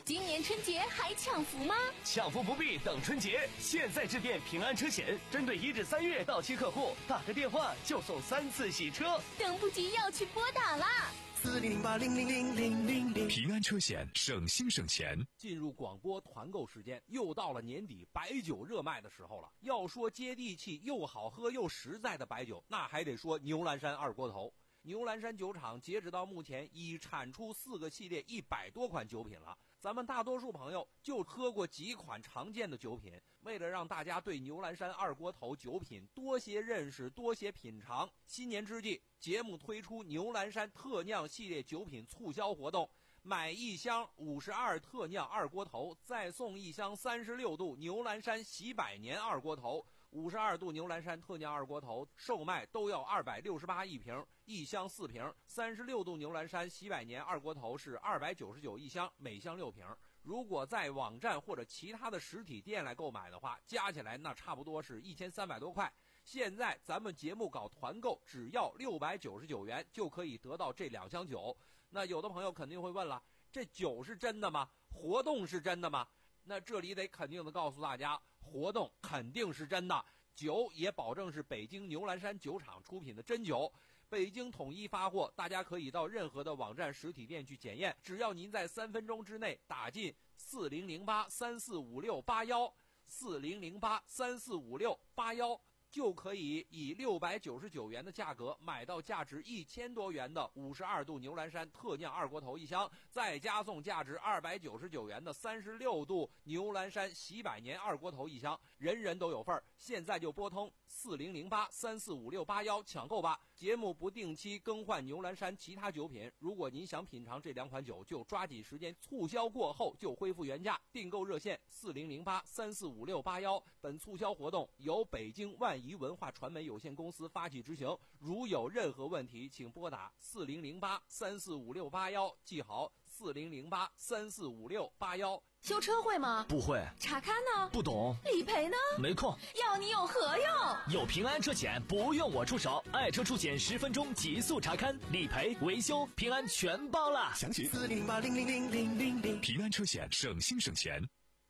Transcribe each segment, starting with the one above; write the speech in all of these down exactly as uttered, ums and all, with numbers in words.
今年春节还抢福吗？ 抢福不必等春节，现在致电平安车险，针对一至三月到期客户，打个电话就送三次洗车， 等不及要去拨打啦！ 四零零八零零零零零零。 平安车险，省心省钱。 进入广播团购时间，又到了年底白酒热卖的时候了。要说接地气又好喝又实在的白酒，那还得说牛栏山二锅头。牛栏山酒厂截止到目前已产出四个系列一百多款酒品了，咱们大多数朋友就喝过几款常见的酒品。为了让大家对牛栏山二锅头酒品多些认识多些品尝，新年之际节目推出牛栏山特酿系列酒品促销活动，买一箱五十二特酿二锅头再送一箱三十六度牛栏山喜百年二锅头。五十二度牛栏山特酿二锅头售卖都要二百六十八一瓶，一箱四瓶。三十六度牛栏山喜百年二锅头是二百九十九一箱，每箱六瓶。如果在网站或者其他的实体店来购买的话，加起来那差不多是一千三百多块。现在咱们节目搞团购，只要六百九十九元就可以得到这两箱酒。那有的朋友肯定会问了，这酒是真的吗？活动是真的吗？那这里得肯定的告诉大家，活动肯定是真的，酒也保证是北京牛栏山酒厂出品的真酒，北京统一发货，大家可以到任何的网站实体店去检验，只要您在三分钟之内打进四零零八三四五六八幺四零零八三四五六八幺，就可以以六百九十九元的价格买到价值一千多元的五十二度牛栏山特酿二锅头一箱，再加送价值二百九十九元的三十六度牛栏山喜百年二锅头一箱，人人都有份儿。现在就拨通四零零八三四五六八幺抢购吧。节目不定期更换牛栏山其他酒品，如果您想品尝这两款酒，就抓紧时间，促销过后就恢复原价。订购热线四零零八三四五六八幺。本促销活动由北京万怡文化传媒有限公司发起执行，如有任何问题请拨打四零零八三四五六八幺，记好四零零八三四五六八幺。 修车会吗？ 不会。 查看呢？ 不懂。 理赔呢？ 没空。 要你有何用？ 有平安车险，不用我出手，爱车出险十分钟极速查看，理赔维修平安全包了。 详情四零八零零零零零零。 平安车险，省心省钱。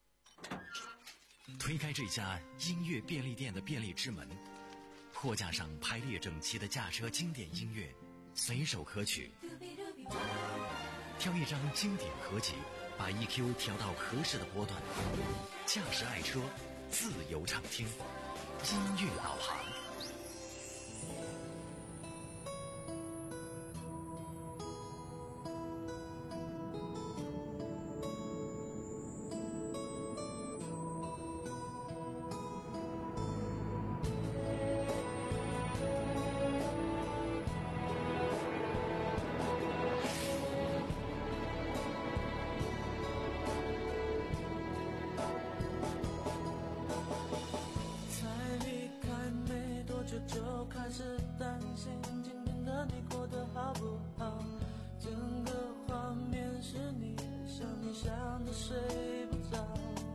推开这家音乐便利店的便利之门，货架上排列整齐的驾车经典音乐，随手可取。挑一张经典合集，把 E Q 调到合适的波段，驾驶爱车，自由畅听，音乐导航。 就开始担心今天的你过得好不好，整个画面是你想你想的睡不着，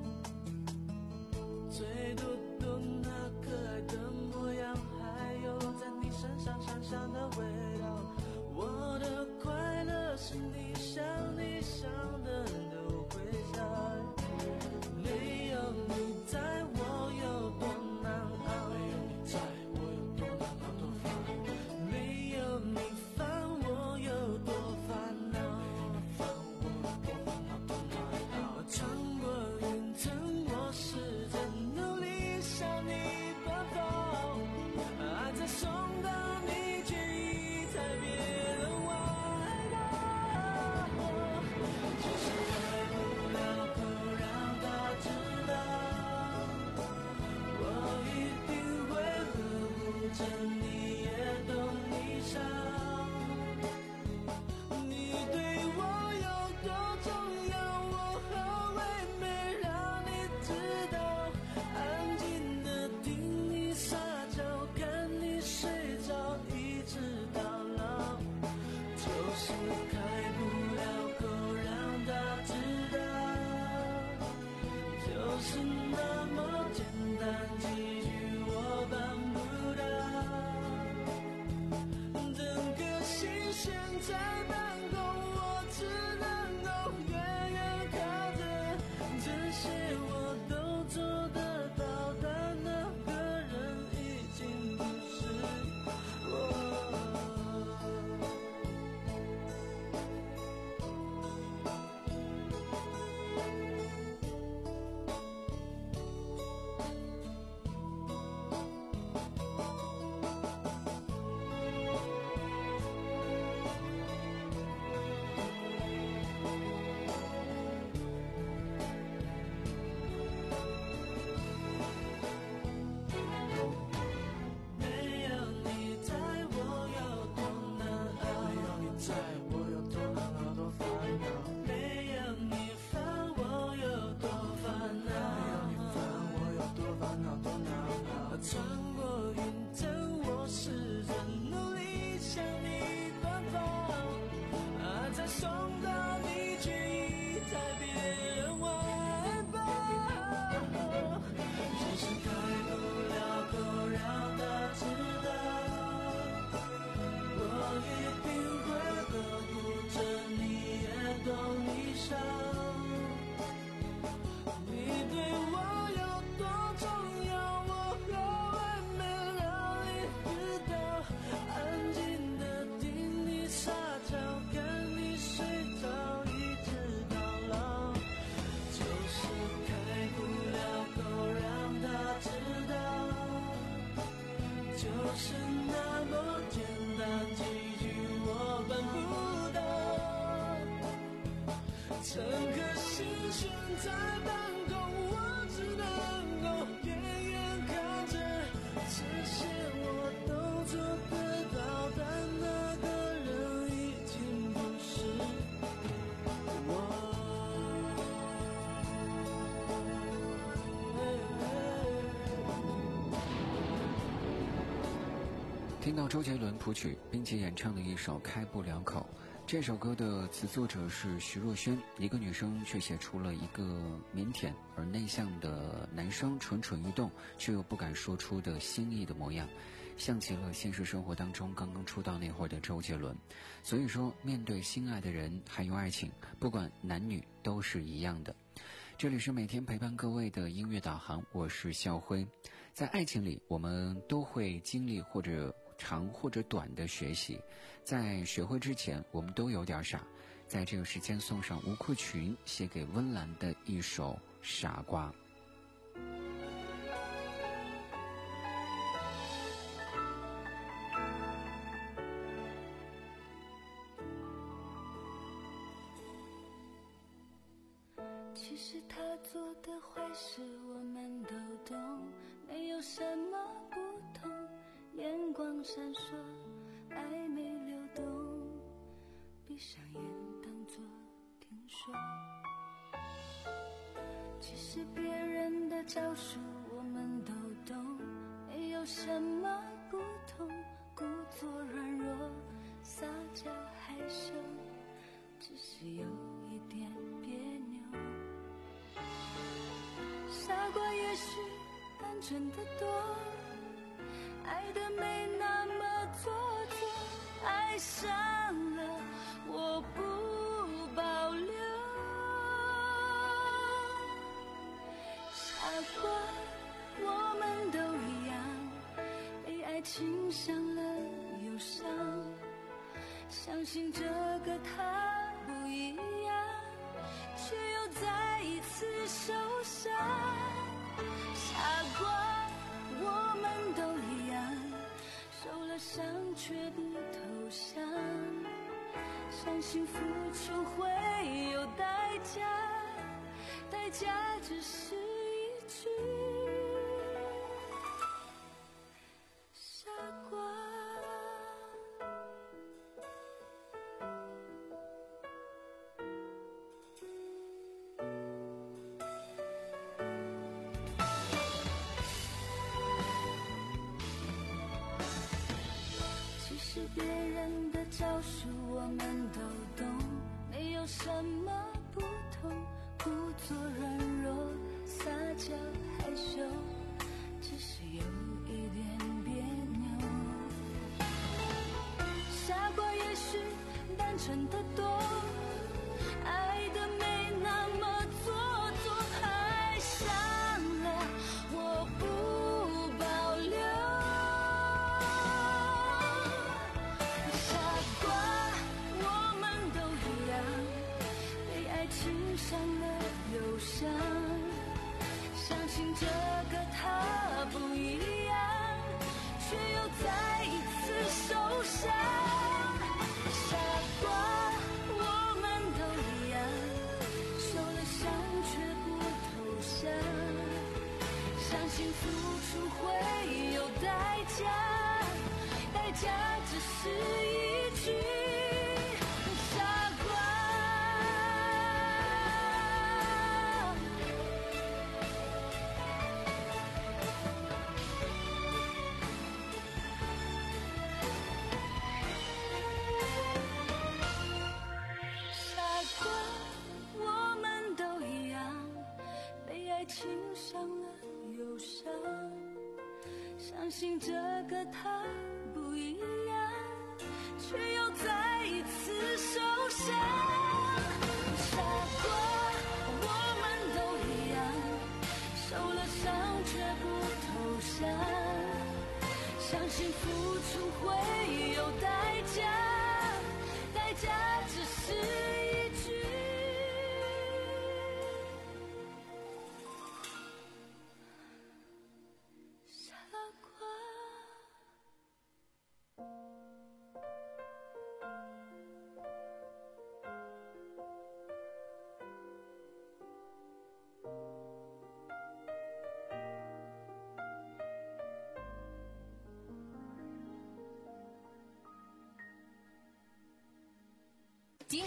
最嘟嘟那可爱的模样，还有在你身上香香的味道，我的快乐是你想你想的都会笑，没有你在我有多难熬，没有你在我有多难熬多烦，没有你烦我有多烦恼，烦我多烦恼多难熬，穿过云层我试着努力向你奔跑，爱在送到你却已在别人外道，就是开不了口让他知道，我一定会呵护着你也懂你伤，你对我有多重要，我后悔没让你知道，安静的听你撒娇，看你睡着一直到老，就是开不了口让他知道，就是那么简单，几句我办不到。 整颗心悬在半空，我只能够远远看着，这些我都做得到，但那个人已经不是我。 听到周杰伦谱曲并且演唱的一首《开不了口》，这首歌的词作者是徐若瑄，一个女生却写出了一个腼腆而内向的男生蠢蠢欲动却又不敢说出的心意的模样，像极了现实生活当中刚刚出道那会儿的周杰伦。所以说，面对心爱的人还有爱情，不管男女都是一样的。这里是每天陪伴各位的音乐导航，我是笑辉。在爱情里，我们都会经历或者长或者短的学习，在学会之前我们都有点傻。在这个时间送上吴克群写给温岚的一首《傻瓜》。 其实他做的坏事我们都懂，没有什么不同，眼光闪烁，暧昧流动，闭上眼当作听说。其实别人的招数我们都懂，没有什么不同，故作软弱，撒娇害羞，只是有一点别扭。傻瓜也许单纯的多，爱的没那么做作，爱上了我不保留。傻瓜，我们都一样，被爱情伤了忧伤，相信这个他不一样，却又再一次受伤。傻瓜，我们都一样，受了伤却不投降，相信付出会有代价，代价只是一句傻瓜。其实别人的招数我们都懂，没有什么不同，故作软弱，撒娇害羞，只是有一点别扭。傻瓜也许单纯的多，爱的没那么做作，爱上了我不保留。傻瓜，我们都一样，被爱情伤了忧伤，相信这个他不一样，却又再一次受伤。傻瓜，我们都一样，受了伤却不投降，相信付出会有代价，代价只是一句傻瓜。傻瓜，我们都一样，被爱情伤了忧伤，相信这个他不一样，却又再一次受伤。傻瓜，我们都一样，受了伤却不投降，相信付出会有代价，代价只是一句傻瓜。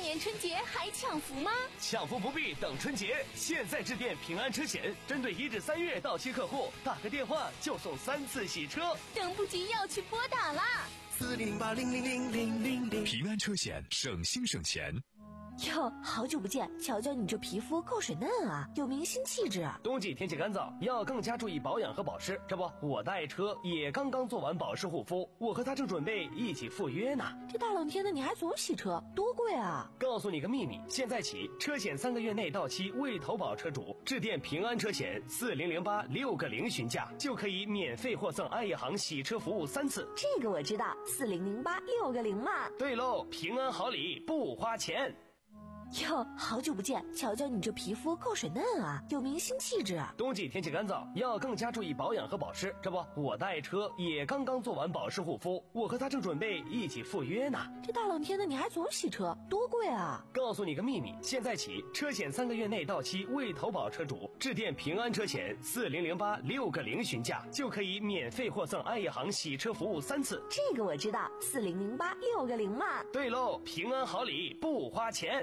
年春节还抢福吗？ 抢福不必等春节，现在致电平安车险，针对一至三月到期客户，打个电话就送三次洗车。 等不及要去拨打啦！ 四零零八零零零零零零。 平安车险，省心省钱。 哟，好久不见，瞧瞧你这皮肤够水嫩啊，有明星气质啊。 冬季天气干燥，要更加注意保养和保湿。这不，我的爱车也刚刚做完保湿护肤，我和他正准备一起赴约呢。 这大冷天的你还总洗车，多贵啊！ 告诉你个秘密，现在起车险三个月内到期未投保车主，致电平安车险四零零八六个零询价，就可以免费获赠爱业行洗车服务三次。 这个我知道，四零零八六个零嘛。 对喽，平安好礼不花钱。 哟，好久不见，瞧瞧你这皮肤够水嫩啊，有明星气质啊。 冬季天气干燥，要更加注意保养和保湿。这不，我的爱车也刚刚做完保湿护肤，我和他正准备一起赴约呢。 这大冷天的你还总洗车，多贵啊！ 告诉你个秘密，现在起车险三个月内到期未投保车主，致电平安车险四零零八六个零询价，就可以免费获赠爱业行洗车服务三次。 这个我知道，四零零八六个零嘛。 对喽，平安好礼不花钱。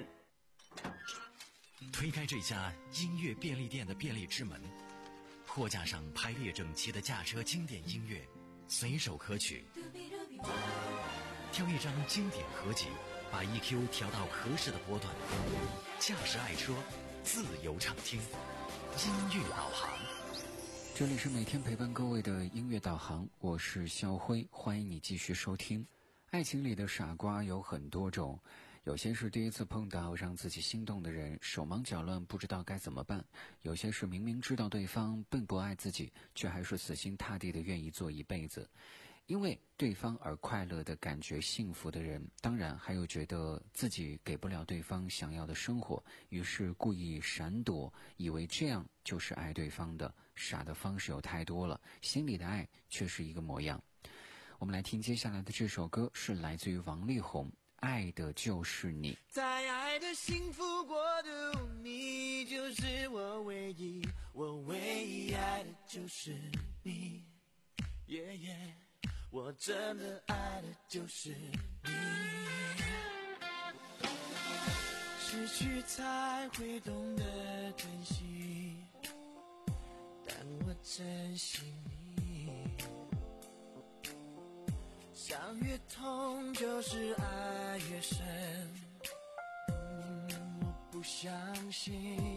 推开这家音乐便利店的便利之门，货架上排列整齐的驾车经典音乐，随手可取。挑一张经典合集，把 E Q 调到合适的波段，驾驶爱车，自由畅听，音乐导航。 这里是每天陪伴各位的音乐导航，我是肖辉，欢迎你继续收听。爱情里的傻瓜有很多种，有些是第一次碰到让自己心动的人，手忙脚乱不知道该怎么办；有些是明明知道对方并不爱自己，却还是死心塌地的愿意做一辈子。因为对方而快乐的感觉幸福的人，当然还有觉得自己给不了对方想要的生活，于是故意闪躲，以为这样就是爱对方的。傻的方式有太多了，心里的爱却是一个模样。我们来听接下来的这首歌，是来自于王力宏，爱的就是你。 在爱的幸福国度，你就是我唯一，我唯一爱的就是你，耶耶，我真的爱的就是你。失去才会懂得珍惜，但我珍惜你。伤越痛就是爱越深，嗯，我不相信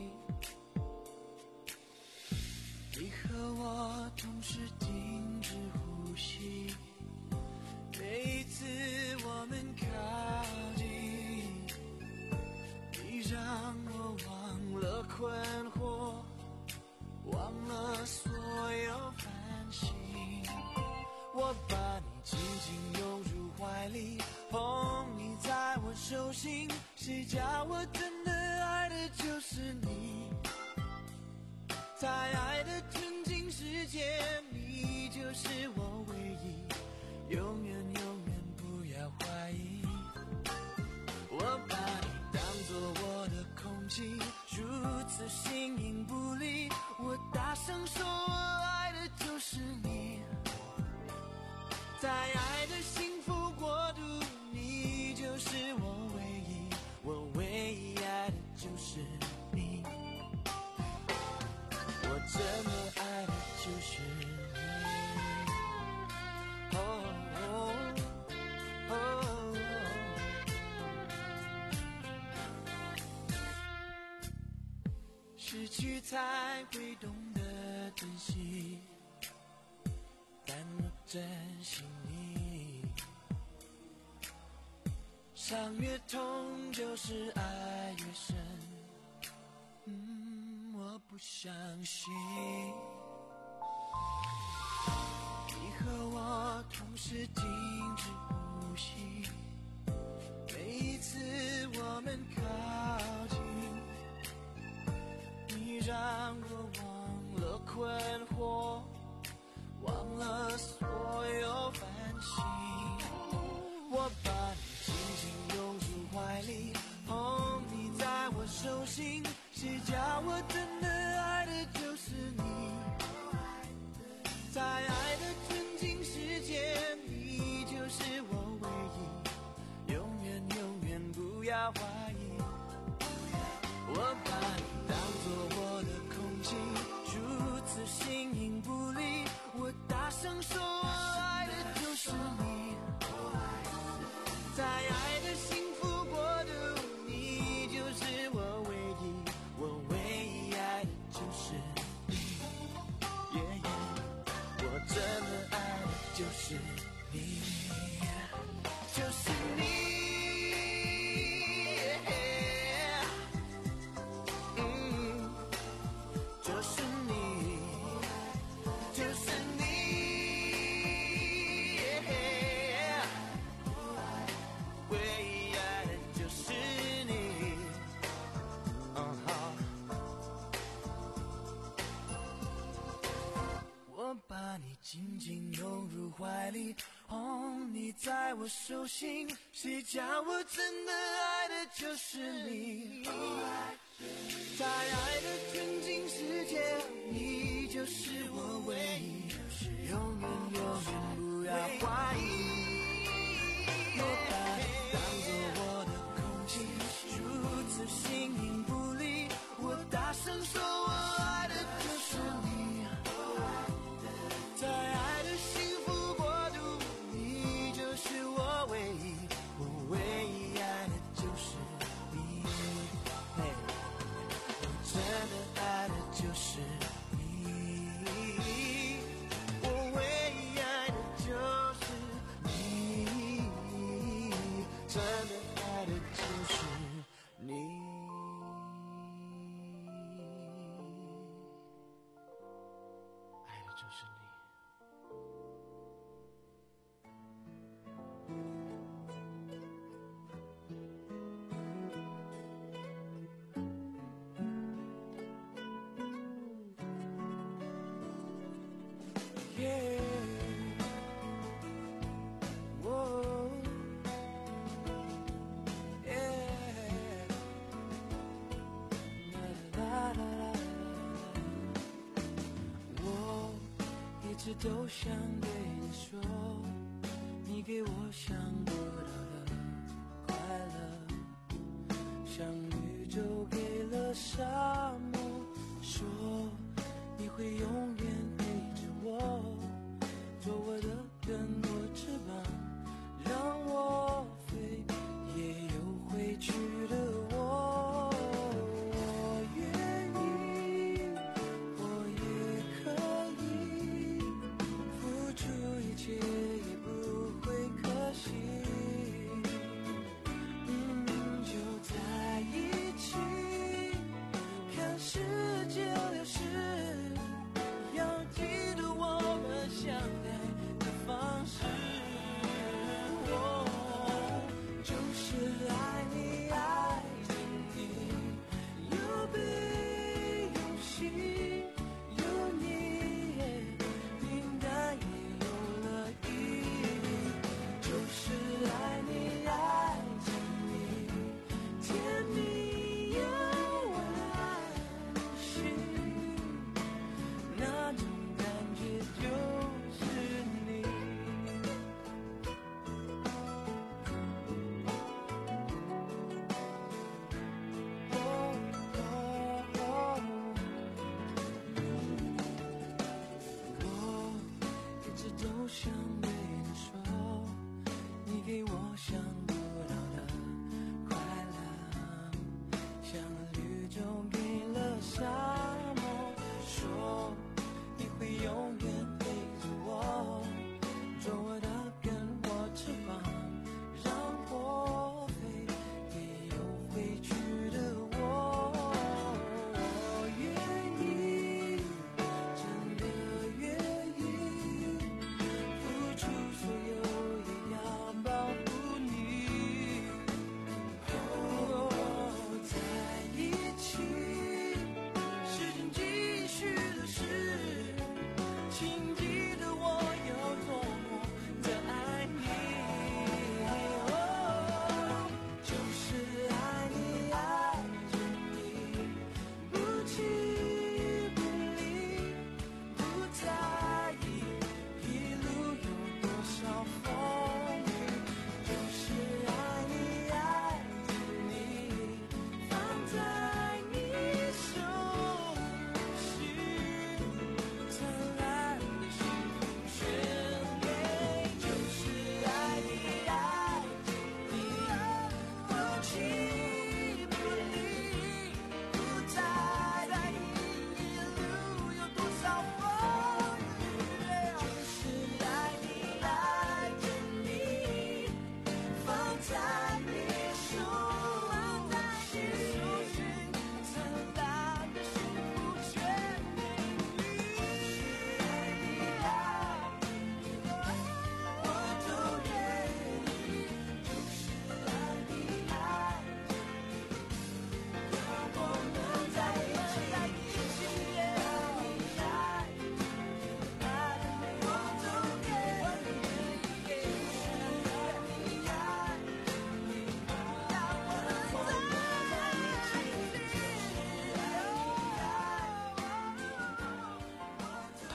你和我同时停止呼吸，每一次我们靠近，你让我忘了困惑，忘了所有烦心，我把你紧紧拥入怀里，捧你在我手心，谁叫我真的爱的就是你。在爱的纯净世界，你就是我唯一，永远永远不要怀疑。我把你当作我的空气，如此形影不离，我大声说我爱的就是你。在爱的幸福国度，你就是我唯一，我唯一爱的就是你，我真的爱的就是你。哦哦哦，失去才会懂得珍惜，但我珍惜你。伤越痛就是爱越深，嗯，我不相信你和我同时停止呼吸，每一次我们靠近，你让我忘了困惑，忘了所有烦心，我把你紧紧拥入怀里，捧你在我手心，谁叫我真的爱的就是你。在爱的纯净世界，你就是我唯一，永远永远不要怀疑。 里，哦，你在我手心，谁叫我真的爱的就是你。在爱的纯净世界，你就是我唯一，永远永远不要怀疑。我把你当作我的空气，如此形影不离，我大声说我爱的就是你。在爱的幸福国度，你就是我唯一，我唯一爱的就是你。Hey, 我真的爱的就是你，我唯一爱的就是你，真的爱的就是你。爱的就是你。Yeah. Whoa. Yeah. La, la, la, la. 我一直都想对你说，你给我想不到的快乐，像宇宙给了沙漠，说你会永远陪着我，做我的更多翅膀，让我飞，也有回去的我。我愿意，我也可以付出一切，也不会可惜。嗯，就在一起，看世界流逝，要记住我们相爱的方式。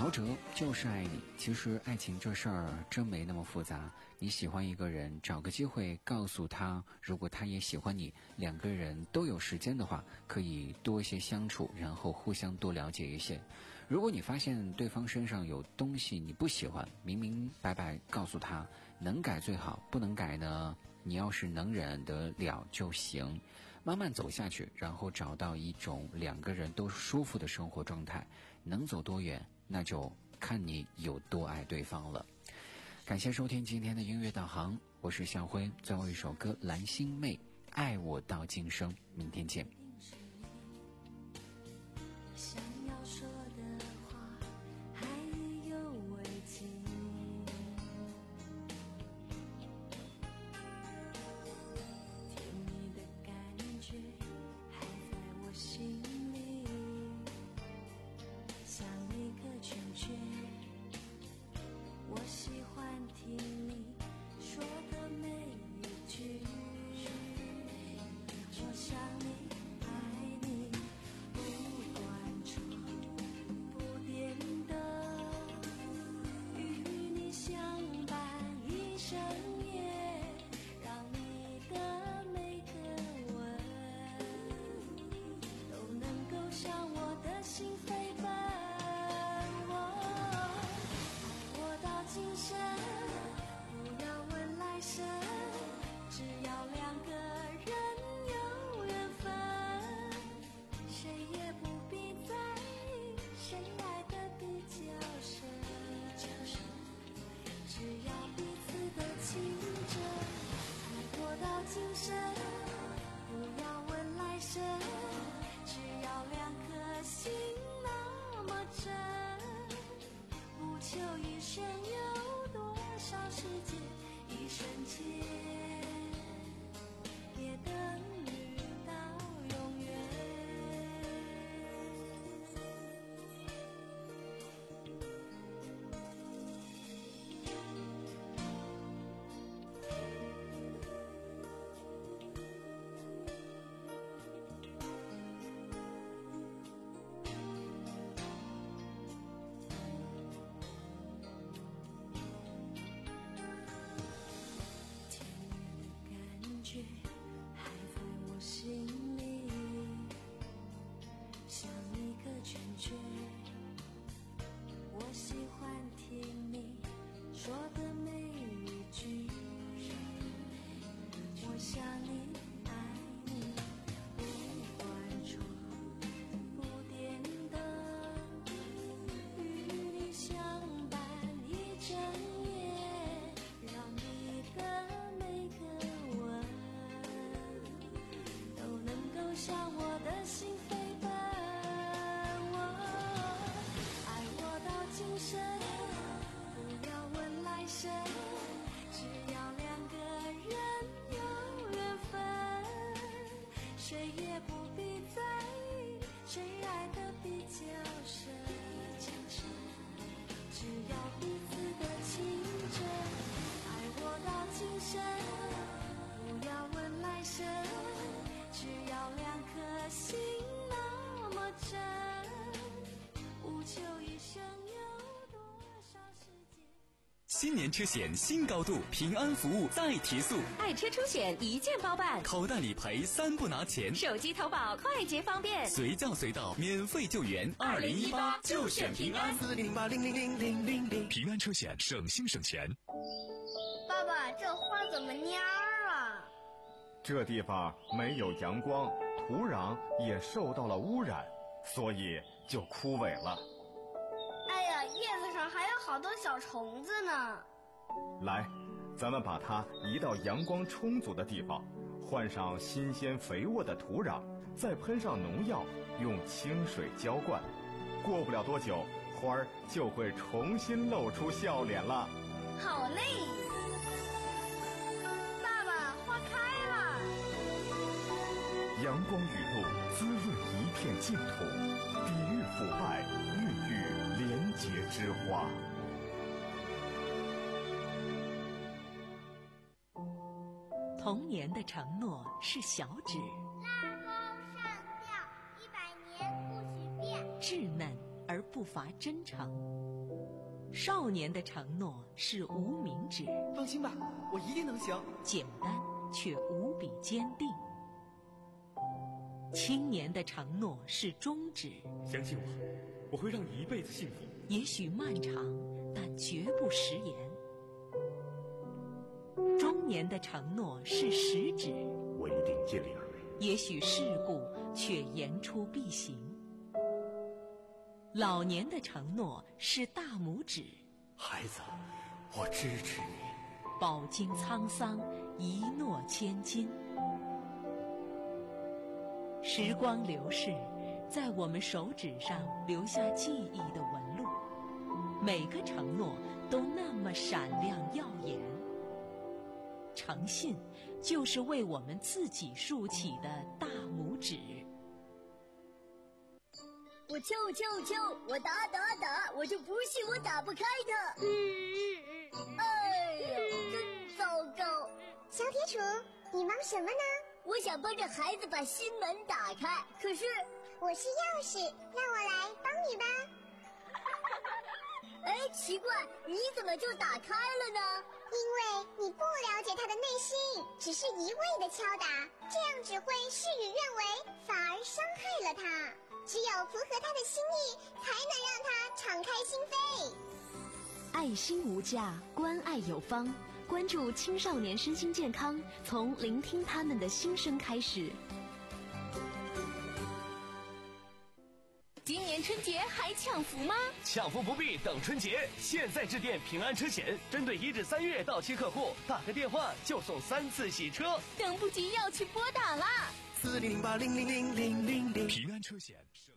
陶喆就是爱你。其实爱情这事儿真没那么复杂，你喜欢一个人，找个机会告诉他，如果他也喜欢你，两个人都有时间的话，可以多些相处，然后互相多了解一些。如果你发现对方身上有东西你不喜欢，明明白白告诉他，能改最好，不能改呢，你要是能忍得了就行，慢慢走下去，然后找到一种两个人都舒服的生活状态，能走多远，那就看你有多爱对方了。感谢收听今天的音乐导航，我是向辉，最后一首歌蓝心湄，爱我到今生，明天见。 想要说的话还意犹未尽，甜蜜的感觉还在我心里，像一个圈圈，我喜欢听你说的每一句，我想你爱你，不管窗不点灯，与你相伴一生夜，让你的每个吻都能够向我的心飞奔。我到今生，不要问来生，只要两个人有缘分，谁也不必在意谁爱的比较深，只要彼此的情真。爱我到今生，不要问来生，只要两颗心那么真，不求一生有多少时间，一瞬间也等于到永远。甜蜜的感觉还在我心里，像一个圈圈，我喜欢听你说的每一句，我想你爱你，不管窗不点灯，与你相伴一整夜，让你的每个吻都能够向我的心飞奔。爱我到今生，不要问来生，只要两个人有缘分，谁也不必在意谁爱的比较深，只要彼此的情真。爱我到今生，不要问来生，只要两颗心那么真，无求一生有多少时间。 新年车险新高度，平安服务再提速， 爱车出险一键包办， 口袋理赔三不拿钱， 手机投保快捷方便， 随叫随到，免费救援。二零一八就选平安， 四零八零零零零零零。 平安车险省心省钱。 爸爸，这花怎么蔫儿了？ 这地方没有阳光，土壤也受到了污染，所以就枯萎了。 哎呀，叶子上还有好多小虫子呢。 来，咱们把它移到阳光充足的地方，换上新鲜肥沃的土壤，再喷上农药，用清水浇灌。过不了多久，花儿就会重新露出笑脸了。 好嘞！爸爸，花开了。 阳光雨露滋润一片净土，抵御腐败，孕育廉洁之花。 童年的承诺是小指， 拉钩上吊，一百年不许变。 稚嫩而不乏真诚。少年的承诺是无名指， 放心吧，我一定能行。 简单却无比坚定。青年的承诺是中指， 相信我，我会让你一辈子幸福。 也许漫长，但绝不食言。中年的承诺是食指， 我一定尽力而为。 也许世故，却言出必行。老年的承诺是大拇指， 孩子，我支持你。 饱经沧桑，一诺千金。时光流逝，在我们手指上留下记忆的纹路，每个承诺都那么闪亮耀眼。诚信就是为我们自己竖起的大拇指。 我敲我敲我敲，我打打打，我就不信我打不开它。嗯，哎呀，真糟糕！ 小铁杵，你忙什么呢？ 我想帮着孩子把新门打开，可是我是钥匙，让我来帮你吧。 哎，奇怪，你怎么就打开了呢？ 因为你不了解他的内心，只是一味的敲打，这样只会事与愿违，反而伤害了他。只有符合他的心意，才能让他敞开心扉。 爱心无价，关爱有方。关注青少年身心健康，从聆听他们的心声开始。 今年春节还抢福吗？ 抢福不必等春节，现在致电平安车险，针对一至三月到期客户，打个电话就送三次洗车。 等不及要去拨打啦！ 四零零八零零零零零零。 平安车险。